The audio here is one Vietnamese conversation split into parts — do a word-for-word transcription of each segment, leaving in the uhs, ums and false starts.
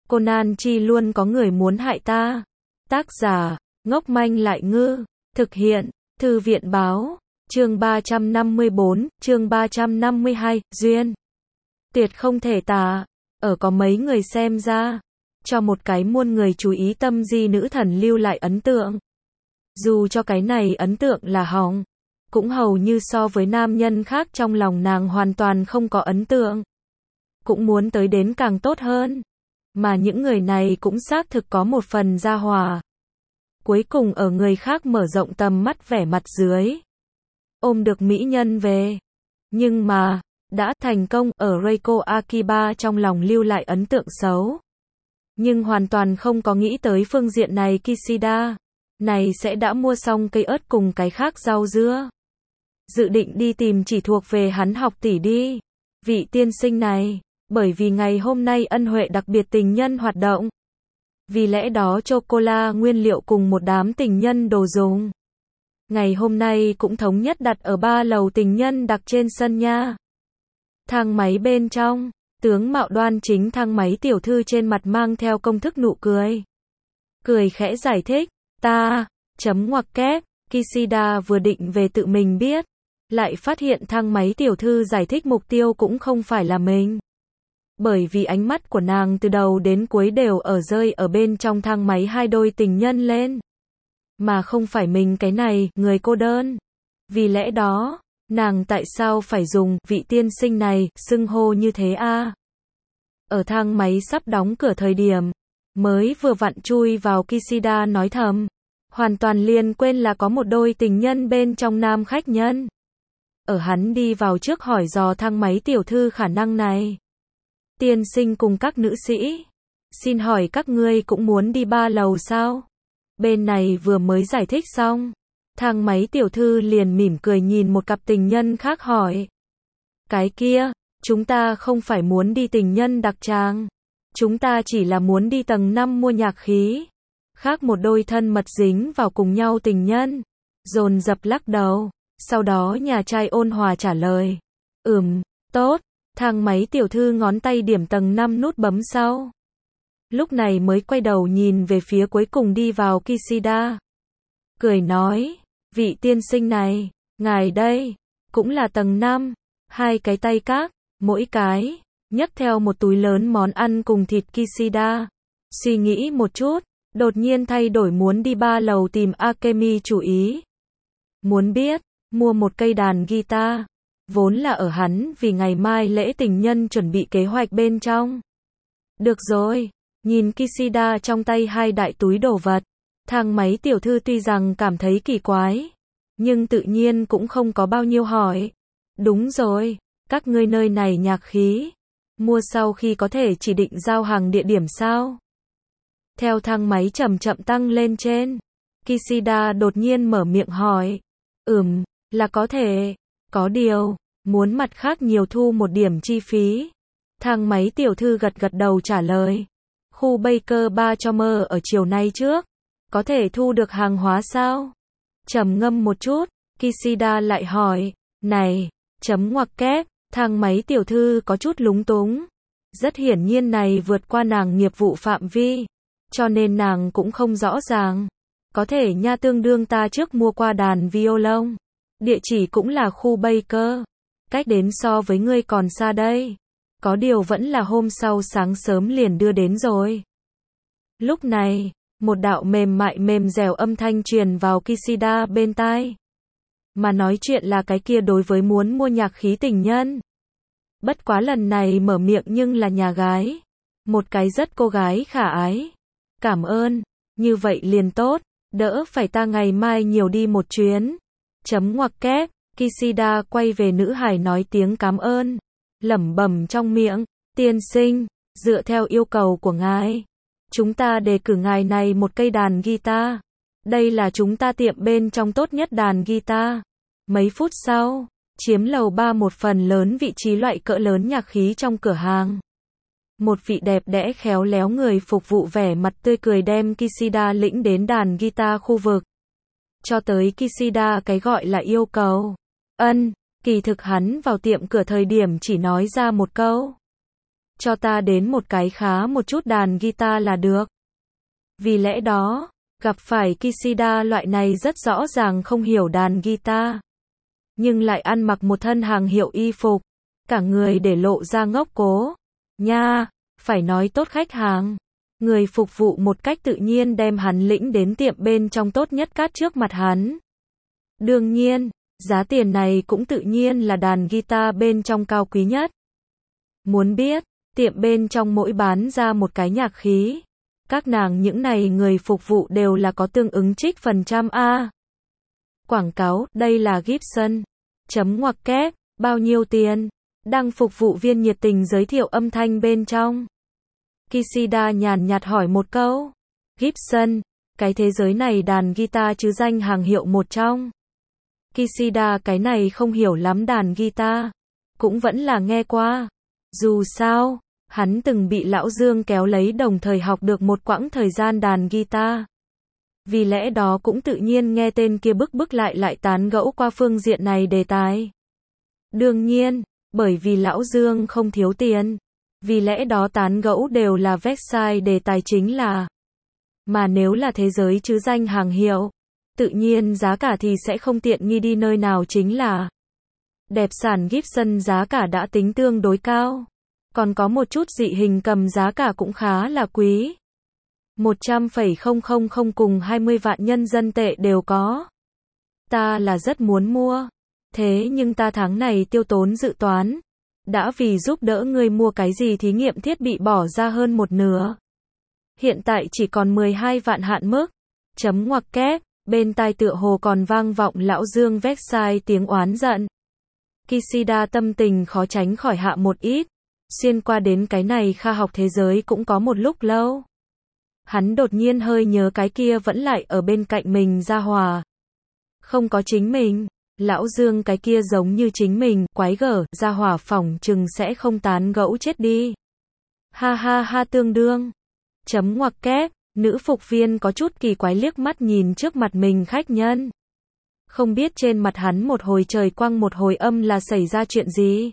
Conan chi luôn có người muốn hại ta. Tác giả, ngốc manh lại ngư. Thực hiện, Thư viện báo. Chương ba trăm năm mươi bốn, chương ba trăm năm mươi hai, duyên. Tuyệt không thể tả. Ở có mấy người xem ra. Cho một cái muôn người chú ý tâm di nữ thần lưu lại ấn tượng. Dù cho cái này ấn tượng là hỏng. Cũng hầu như so với nam nhân khác trong lòng nàng hoàn toàn không có ấn tượng. Cũng muốn tới đến càng tốt hơn. Mà những người này cũng xác thực có một phần gia hòa. Cuối cùng ở người khác mở rộng tầm mắt vẻ mặt dưới. Ôm được mỹ nhân về. Nhưng mà, đã thành công ở Reiko Akiba trong lòng lưu lại ấn tượng xấu. Nhưng hoàn toàn không có nghĩ tới phương diện này Kishida. Này sẽ đã mua xong cây ớt cùng cái khác rau dưa. Dự định đi tìm chỉ thuộc về hắn học tỷ đi. Vị tiên sinh này, bởi vì ngày hôm nay ân huệ đặc biệt tình nhân hoạt động. Vì lẽ đó chocola nguyên liệu cùng một đám tình nhân đồ dùng. Ngày hôm nay cũng thống nhất đặt ở ba lầu tình nhân đặc trên sân nha. Thang máy bên trong, tướng mạo đoan chính thang máy tiểu thư trên mặt mang theo công thức nụ cười. Cười khẽ giải thích, ta, chấm ngoặc kép, Kishida vừa định về tự mình biết. Lại phát hiện thang máy tiểu thư giải thích mục tiêu cũng không phải là mình. Bởi vì ánh mắt của nàng từ đầu đến cuối đều ở rơi ở bên trong thang máy hai đôi tình nhân lên. Mà không phải mình cái này, người cô đơn. Vì lẽ đó, nàng tại sao phải dùng vị tiên sinh này, xưng hô như thế a? Ở thang máy sắp đóng cửa thời điểm, mới vừa vặn chui vào Kishida nói thầm. Hoàn toàn liền quên là có một đôi tình nhân bên trong nam khách nhân. Ở hắn đi vào trước hỏi dò thang máy tiểu thư khả năng này. Tiên sinh cùng các nữ sĩ. Xin hỏi các ngươi cũng muốn đi ba lầu sao? Bên này vừa mới giải thích xong. Thang máy tiểu thư liền mỉm cười nhìn một cặp tình nhân khác hỏi. Cái kia, chúng ta không phải muốn đi tình nhân đặc tràng. Chúng ta chỉ là muốn đi tầng năm mua nhạc khí. Khác một đôi thân mật dính vào cùng nhau tình nhân. Dồn dập lắc đầu. Sau đó nhà trai ôn hòa trả lời. Ừm, tốt. Thang máy tiểu thư ngón tay điểm tầng năm nút bấm sau. Lúc này mới quay đầu nhìn về phía cuối cùng đi vào Kishida. Cười nói, vị tiên sinh này, ngài đây, cũng là tầng năm. Hai cái tay các, mỗi cái, nhấc theo một túi lớn món ăn cùng thịt Kishida. Suy nghĩ một chút, đột nhiên thay đổi muốn đi ba lầu tìm Akemi chủ ý. Muốn biết, mua một cây đàn guitar. Vốn là ở hắn vì ngày mai lễ tình nhân chuẩn bị kế hoạch bên trong. Được rồi, nhìn Kishida trong tay hai đại túi đồ vật. Thang máy tiểu thư tuy rằng cảm thấy kỳ quái. Nhưng tự nhiên cũng không có bao nhiêu hỏi. Đúng rồi, các ngươi nơi này nhạc khí. Mua sau khi có thể chỉ định giao hàng địa điểm sao? Theo thang máy chậm chậm tăng lên trên. Kishida đột nhiên mở miệng hỏi. Ừm, là có thể. Có điều, muốn mặt khác nhiều thu một điểm chi phí. Thang máy tiểu thư gật gật đầu trả lời. Khu Baker Ba cho mơ ở chiều nay trước. Có thể thu được hàng hóa sao? Trầm ngâm một chút, Kishida lại hỏi. Này, chấm ngoặc kép, thang máy tiểu thư có chút lúng túng. Rất hiển nhiên này vượt qua nàng nghiệp vụ phạm vi. Cho nên nàng cũng không rõ ràng. Có thể nha tương đương ta trước mua qua đàn violon. Địa chỉ cũng là khu Baker. Cách đến so với ngươi còn xa đây. Có điều vẫn là hôm sau sáng sớm liền đưa đến rồi. Lúc này, một đạo mềm mại mềm dẻo âm thanh truyền vào Kishida bên tai. Mà nói chuyện là cái kia đối với muốn mua nhạc khí tình nhân. Bất quá lần này mở miệng nhưng là nhà gái. Một cái rất cô gái khả ái. Cảm ơn, như vậy liền tốt, đỡ phải ta ngày mai nhiều đi một chuyến. Chấm ngoặc kép, Kishida quay về nữ hài nói tiếng cảm ơn. Lẩm bẩm trong miệng, tiên sinh, dựa theo yêu cầu của ngài. Chúng ta đề cử ngài này một cây đàn guitar. Đây là chúng ta tiệm bên trong tốt nhất đàn guitar. Mấy phút sau, chiếm lầu ba một phần lớn vị trí loại cỡ lớn nhạc khí trong cửa hàng. Một vị đẹp đẽ khéo léo người phục vụ vẻ mặt tươi cười đem Kishida lĩnh đến đàn guitar khu vực. Cho tới Kishida cái gọi là yêu cầu. Ân, kỳ thực hắn vào tiệm cửa thời điểm chỉ nói ra một câu. cho ta đến một cái khá một chút đàn guitar là được. Vì lẽ đó, gặp phải Kishida loại này rất rõ ràng không hiểu đàn guitar, nhưng lại ăn mặc một thân hàng hiệu y phục, cả người để lộ ra ngốc cố. Nha, phải nói tốt khách hàng. Người phục vụ một cách tự nhiên đem hắn lĩnh đến tiệm bên trong tốt nhất cát trước mặt hắn. Đương nhiên, giá tiền này cũng tự nhiên là đàn guitar bên trong cao quý nhất. Muốn biết, tiệm bên trong mỗi bán ra một cái nhạc khí, các nàng những này người phục vụ đều là có tương ứng trích phần trăm A. Quảng cáo, đây là Gibson. Chấm ngoặc kép, bao nhiêu tiền? Đăng phục vụ viên nhiệt tình giới thiệu âm thanh bên trong. Kishida nhàn nhạt hỏi một câu. Gibson, cái thế giới này đàn guitar chứ danh hàng hiệu một trong. Kishida cái này không hiểu lắm đàn guitar, cũng vẫn là nghe qua. Dù sao, hắn từng bị lão Dương kéo lấy đồng thời học được một quãng thời gian đàn guitar. Vì lẽ đó cũng tự nhiên nghe tên kia bức bức lại lại tán gẫu qua phương diện này đề tài. Đương nhiên, bởi vì lão Dương không thiếu tiền, vì lẽ đó tán gẫu đều là website đề tài chính là. Mà nếu là thế giới chứ danh hàng hiệu, tự nhiên giá cả thì sẽ không tiện nghi đi nơi nào chính là. Đẹp sản Gibson giá cả đã tính tương đối cao, còn có một chút dị hình cầm giá cả cũng khá là quý. một trăm phẩy không không không cùng hai mươi vạn nhân dân tệ đều có. Ta là rất muốn mua, thế nhưng ta tháng này tiêu tốn dự toán, đã vì giúp đỡ ngươi mua cái gì thí nghiệm thiết bị bỏ ra hơn một nửa. Hiện tại chỉ còn mười hai vạn hạn mức. Chấm ngoặc kép, bên tai tựa hồ còn vang vọng lão Dương website tiếng oán giận. Kishida tâm tình khó tránh khỏi hạ một ít, xuyên qua đến cái này kha học thế giới cũng có một lúc lâu. Hắn đột nhiên hơi nhớ cái kia vẫn lại ở bên cạnh mình Gia Hòa. Không có chính mình, lão Dương cái kia giống như chính mình, quái gở, Gia Hòa phỏng chừng sẽ không tán gẫu chết đi. Ha ha ha tương đương. Chấm ngoặc kép, nữ phục viên có chút kỳ quái liếc mắt nhìn trước mặt mình khách nhân. Không biết trên mặt hắn một hồi trời quang một hồi âm là xảy ra chuyện gì?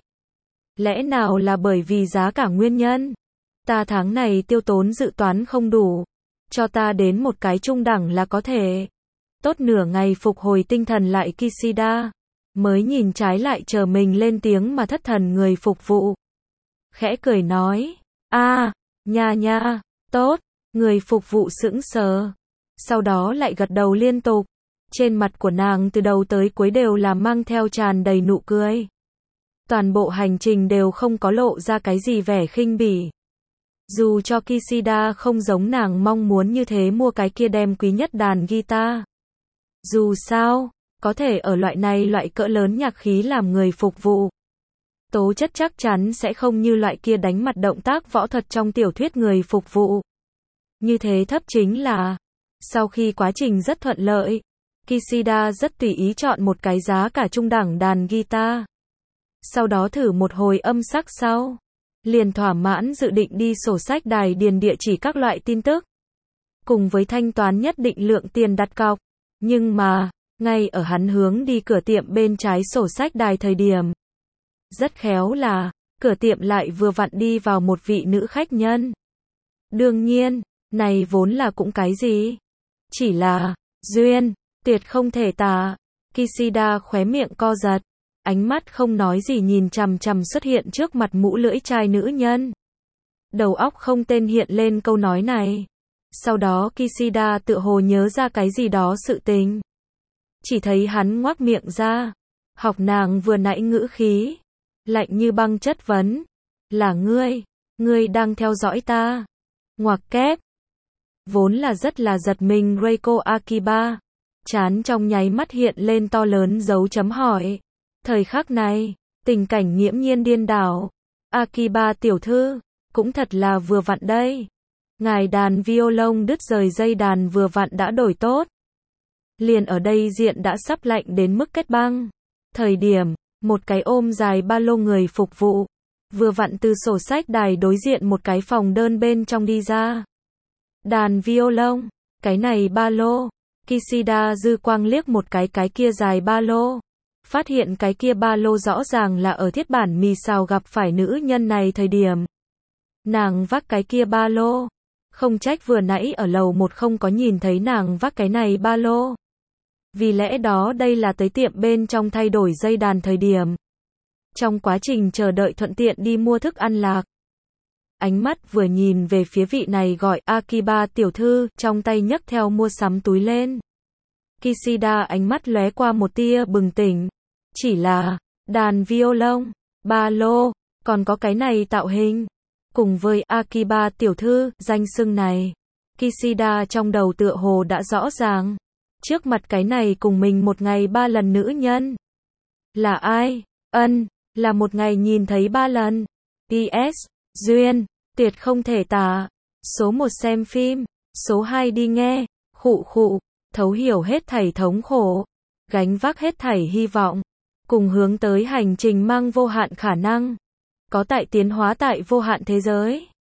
Lẽ nào là bởi vì giá cả nguyên nhân? Ta tháng này tiêu tốn dự toán không đủ, cho ta đến một cái trung đẳng là có thể. Tốt nửa ngày phục hồi tinh thần lại Kishida, mới nhìn trái lại chờ mình lên tiếng mà thất thần người phục vụ. Khẽ cười nói, a, nha nha, tốt, người phục vụ sững sờ. Sau đó lại gật đầu liên tục. Trên mặt của nàng từ đầu tới cuối đều là mang theo tràn đầy nụ cười. Toàn bộ hành trình đều không có lộ ra cái gì vẻ khinh bỉ. Dù cho Kishida không giống nàng mong muốn như thế mua cái kia đem quý nhất đàn guitar. Dù sao, có thể ở loại này loại cỡ lớn nhạc khí làm người phục vụ. Tố chất chắc chắn sẽ không như loại kia đánh mặt động tác võ thuật trong tiểu thuyết người phục vụ. Như thế thấp chính là, sau khi quá trình rất thuận lợi, Kishida rất tùy ý chọn một cái giá cả trung đẳng đàn guitar. Sau đó thử một hồi âm sắc sau, liền thỏa mãn dự định đi sổ sách đài điền địa chỉ các loại tin tức. Cùng với thanh toán nhất định lượng tiền đặt cọc. Nhưng mà, ngay ở hắn hướng đi cửa tiệm bên trái sổ sách đài thời điểm. Rất khéo là, cửa tiệm lại vừa vặn đi vào một vị nữ khách nhân. Đương nhiên, này vốn là cũng cái gì? Chỉ là, duyên, tuyệt không thể tả. Kishida khóe miệng co giật, ánh mắt không nói gì nhìn chằm chằm xuất hiện trước mặt mũ lưỡi chai nữ nhân. Đầu óc không tên hiện lên câu nói này. Sau đó Kishida tựa hồ nhớ ra cái gì đó sự tình. Chỉ thấy hắn ngoác miệng ra, học nàng vừa nãy ngữ khí, lạnh như băng chất vấn. Là ngươi, ngươi đang theo dõi ta. Ngoặc kép. Vốn là rất là giật mình Reiko Akiba. Trán trong nháy mắt hiện lên to lớn dấu chấm hỏi. Thời khắc này, tình cảnh nghiễm nhiên điên đảo. Akiba tiểu thư, cũng thật là vừa vặn đây. Ngài đàn violon đứt rời dây đàn vừa vặn đã đổi tốt. Liền ở đây diện đã sắp lạnh đến mức kết băng. Thời điểm, một cái ôm dài ba lô người phục vụ, vừa vặn từ sổ sách đài đối diện một cái phòng đơn bên trong đi ra. Đàn violon, cái này ba lô. Kishida dư quang liếc một cái cái kia dài ba lô. Phát hiện cái kia ba lô rõ ràng là ở thiết bản mì xào gặp phải nữ nhân này thời điểm. Nàng vác cái kia ba lô. Không trách vừa nãy ở lầu một không có nhìn thấy nàng vác cái này ba lô. Vì lẽ đó đây là tới tiệm bên trong thay đổi dây đàn thời điểm. Trong quá trình chờ đợi thuận tiện đi mua thức ăn lạc. Ánh mắt vừa nhìn về phía vị này gọi Akiba tiểu thư, trong tay nhấc theo mua sắm túi lên. Kishida ánh mắt lóe qua một tia bừng tỉnh. Chỉ là, đàn violon, ba lô, còn có cái này tạo hình. Cùng với Akiba tiểu thư, danh xưng này. Kishida trong đầu tựa hồ đã rõ ràng. Trước mặt cái này cùng mình một ngày ba lần nữ nhân. Là ai? Ân, là một ngày nhìn thấy ba lần. pê ét, duyên, tuyệt không thể tả. Số một xem phim, số hai đi nghe, khụ khụ, thấu hiểu hết thảy thống khổ, gánh vác hết thảy hy vọng, cùng hướng tới hành trình mang vô hạn khả năng, có tại tiến hóa tại vô hạn thế giới.